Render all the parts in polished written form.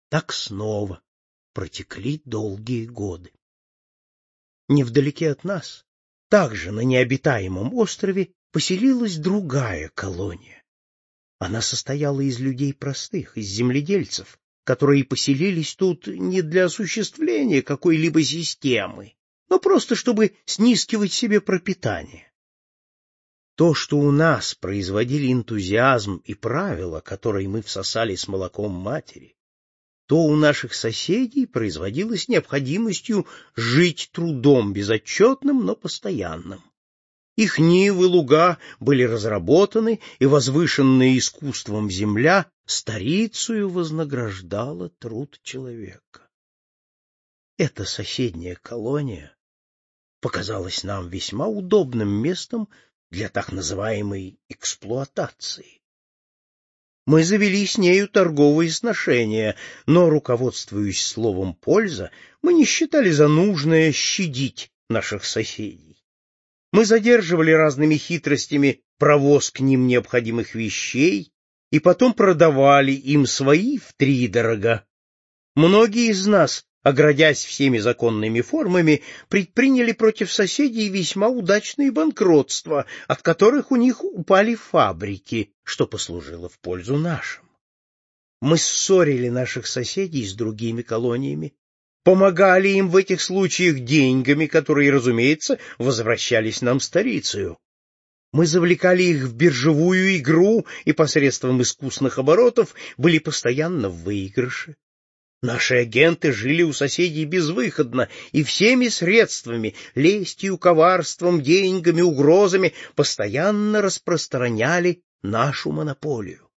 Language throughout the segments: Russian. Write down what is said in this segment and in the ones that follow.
Так снова протекли долгие годы. Невдалеке от нас, также на необитаемом острове, поселилась другая колония. Она состояла из людей простых, из земледельцев, которые поселились тут не для осуществления какой-либо системы, но просто чтобы снискивать себе пропитание. То, что у нас производили энтузиазм и правила, которые мы всосали с молоком матери, то у наших соседей производилось необходимостью жить трудом безотчетным, но постоянным. Их нивы, луга были разработаны, и возвышенная искусством земля старицею вознаграждала труд человека. Эта соседняя колония показалась нам весьма удобным местом для так называемой эксплуатации. Мы завели с нею торговые сношения, но, руководствуясь словом «польза», мы не считали за нужное щадить наших соседей. Мы задерживали разными хитростями провоз к ним необходимых вещей и потом продавали им свои втридорога. Многие из нас, оградясь всеми законными формами, предприняли против соседей весьма удачные банкротства, от которых у них упали фабрики, что послужило в пользу нашим. Мы ссорили наших соседей с другими колониями, помогали им в этих случаях деньгами, которые, разумеется, возвращались нам старицею. Мы завлекали их в биржевую игру и посредством искусных оборотов были постоянно в выигрыше. Наши агенты жили у соседей безвыходно и всеми средствами, лестью, коварством, деньгами, угрозами, постоянно распространяли нашу монополию.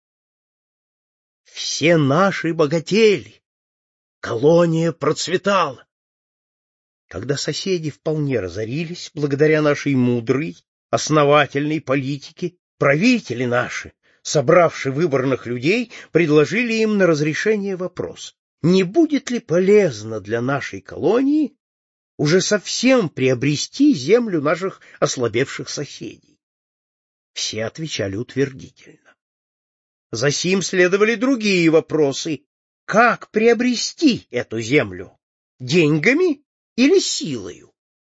Все наши богатели, колония процветала. Когда соседи вполне разорились, благодаря нашей мудрой, основательной политике, правители наши, собравши выборных людей, предложили им на разрешение вопрос: не будет ли полезно для нашей колонии уже совсем приобрести землю наших ослабевших соседей? Все отвечали утвердительно. Засим следовали другие вопросы: как приобрести эту землю? Деньгами или силою?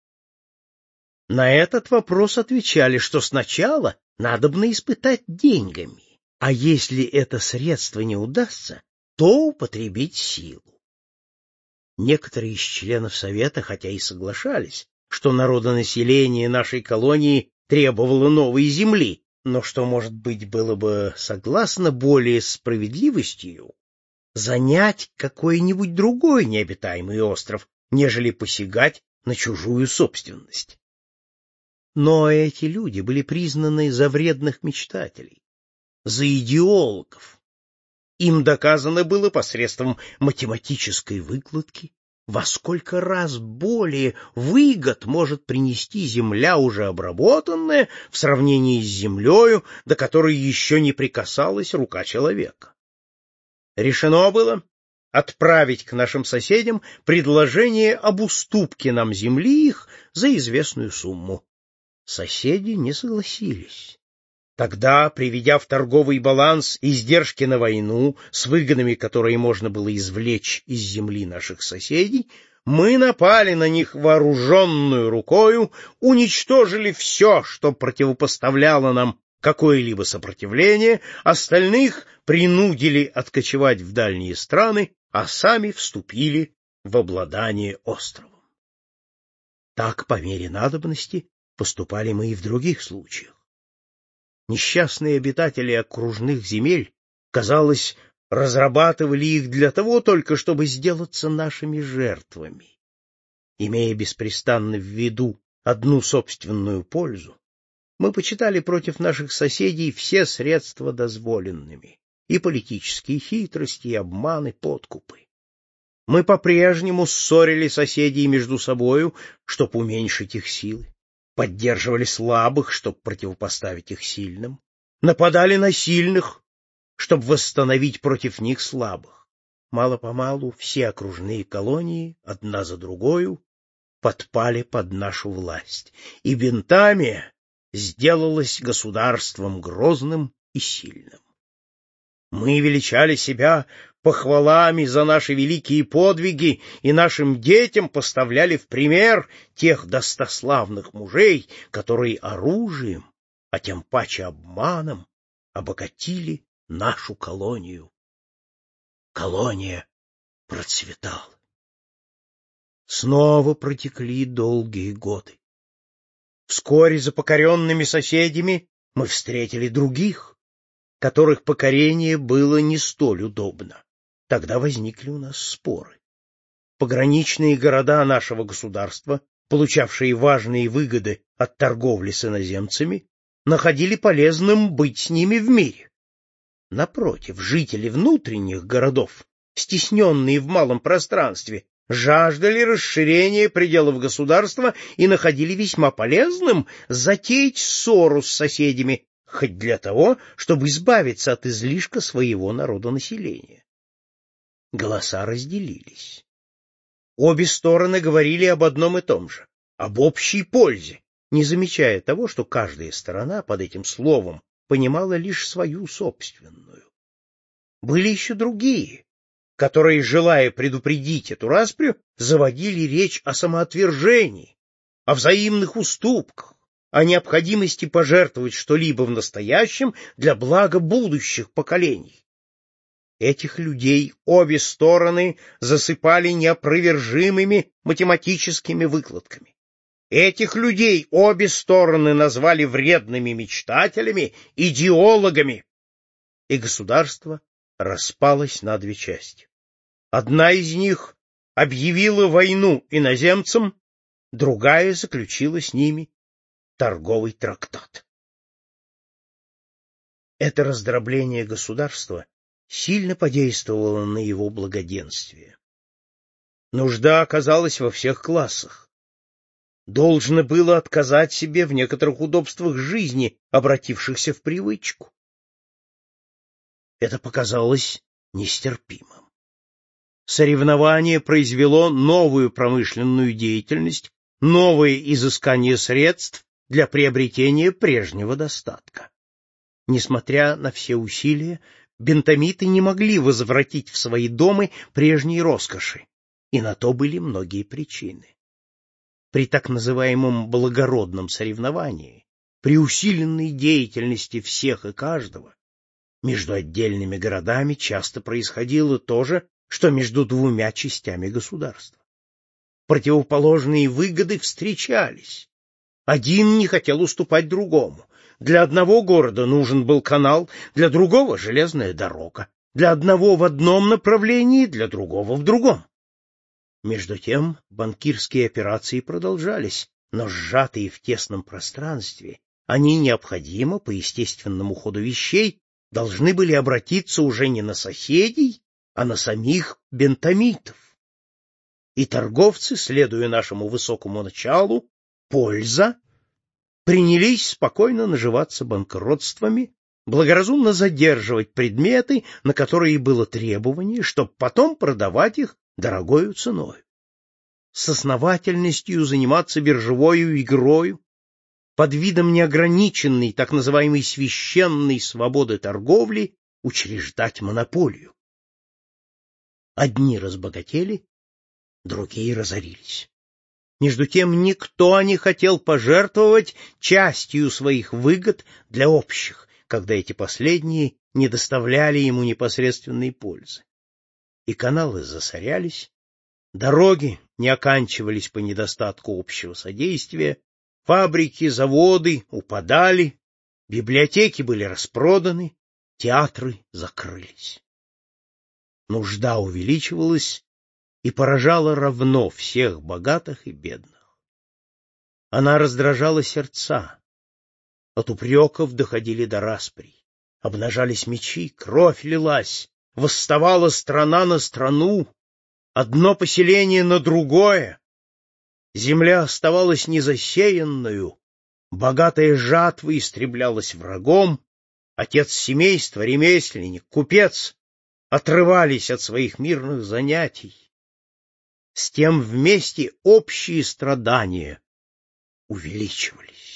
На этот вопрос отвечали, что сначала надобно испытать деньгами, а если это средство не удастся, то употребить силу. Некоторые из членов Совета, хотя и соглашались, что народонаселение нашей колонии требовало новой земли, но что, может быть, было бы согласно более справедливостью занять какой-нибудь другой необитаемый остров, нежели посягать на чужую собственность. Но эти люди были признаны за вредных мечтателей, за идеологов. Им доказано было посредством математической выкладки, во сколько раз более выгод может принести земля, уже обработанная, в сравнении с землею, до которой еще не прикасалась рука человека. Решено было отправить к нашим соседям предложение об уступке нам земли их за известную сумму. Соседи не согласились. Тогда, приведя в торговый баланс издержки на войну с выгодами, которые можно было извлечь из земли наших соседей, мы напали на них вооруженную рукою, уничтожили все, что противопоставляло нам какое-либо сопротивление, остальных принудили откочевать в дальние страны, а сами вступили в обладание островом. Так, по мере надобности, поступали мы и в других случаях. Несчастные обитатели окружных земель, казалось, разрабатывали их для того только, чтобы сделаться нашими жертвами. Имея беспрестанно в виду одну собственную пользу, мы почитали против наших соседей все средства дозволенными, и политические хитрости, и обманы, подкупы. Мы по-прежнему ссорили соседей между собою, чтобы уменьшить их силы, поддерживали слабых, чтобы противопоставить их сильным, нападали на сильных, чтобы восстановить против них слабых. Мало-помалу все окружные колонии, одна за другою, подпали под нашу власть, и Бентамия сделалась государством грозным и сильным. Мы величали себя похвалами за наши великие подвиги и нашим детям поставляли в пример тех достославных мужей, которые оружием, а тем паче обманом, обогатили нашу колонию. Колония процветала. Снова протекли долгие годы. Вскоре за покоренными соседями мы встретили других, которых покорение было не столь удобно. Тогда возникли у нас споры. Пограничные города нашего государства, получавшие важные выгоды от торговли с иноземцами, находили полезным быть с ними в мире. Напротив, жители внутренних городов, стесненные в малом пространстве, жаждали расширения пределов государства и находили весьма полезным затеять ссору с соседями, хоть для того, чтобы избавиться от излишка своего народонаселения. Голоса разделились. Обе стороны говорили об одном и том же, об общей пользе, не замечая того, что каждая сторона под этим словом понимала лишь свою собственную. Были еще другие, которые, желая предупредить эту распрю, заводили речь о самоотвержении, о взаимных уступках, о необходимости пожертвовать что-либо в настоящем для блага будущих поколений. Этих людей обе стороны засыпали неопровержимыми математическими выкладками. Этих людей обе стороны назвали вредными мечтателями, идеологами, и государство распалось на две части. Одна из них объявила войну иноземцам, другая заключила с ними торговый трактат. Это раздробление государства сильно подействовало на его благоденствие. Нужда оказалась во всех классах. Должно было отказать себе в некоторых удобствах жизни, обратившихся в привычку. Это показалось нестерпимым. Соревнование произвело новую промышленную деятельность, новое изыскание средств для приобретения прежнего достатка. Несмотря на все усилия, бентамиты не могли возвратить в свои дома прежней роскоши, и на то были многие причины. При так называемом благородном соревновании, при усиленной деятельности всех и каждого, между отдельными городами часто происходило то же, что между двумя частями государства. Противоположные выгоды встречались. Один не хотел уступать другому. Для одного города нужен был канал, для другого — железная дорога, для одного в одном направлении, для другого в другом. Между тем банкирские операции продолжались, но сжатые в тесном пространстве, они необходимо, по естественному ходу вещей, должны были обратиться уже не на соседей, а на самих бентамитов. И торговцы, следуя нашему высокому началу, польза, принялись спокойно наживаться банкротствами, благоразумно задерживать предметы, на которые было требование, чтобы потом продавать их дорогою ценой. С основательностью заниматься биржевою игрою, под видом неограниченной, так называемой священной свободы торговли, учреждать монополию. Одни разбогатели, другие разорились. Между тем никто не хотел пожертвовать частью своих выгод для общих, когда эти последние не доставляли ему непосредственной пользы. И каналы засорялись, дороги не оканчивались по недостатку общего содействия, фабрики, заводы упадали, библиотеки были распроданы, театры закрылись. Нужда увеличивалась и поражала равно всех богатых и бедных. Она раздражала сердца. От упреков доходили до расприй. Обнажались мечи, кровь лилась, восставала страна на страну, одно поселение на другое. Земля оставалась незасеянною, богатая жатва истреблялась врагом, отец семейства, ремесленник, купец отрывались от своих мирных занятий. С тем вместе общие страдания увеличивались.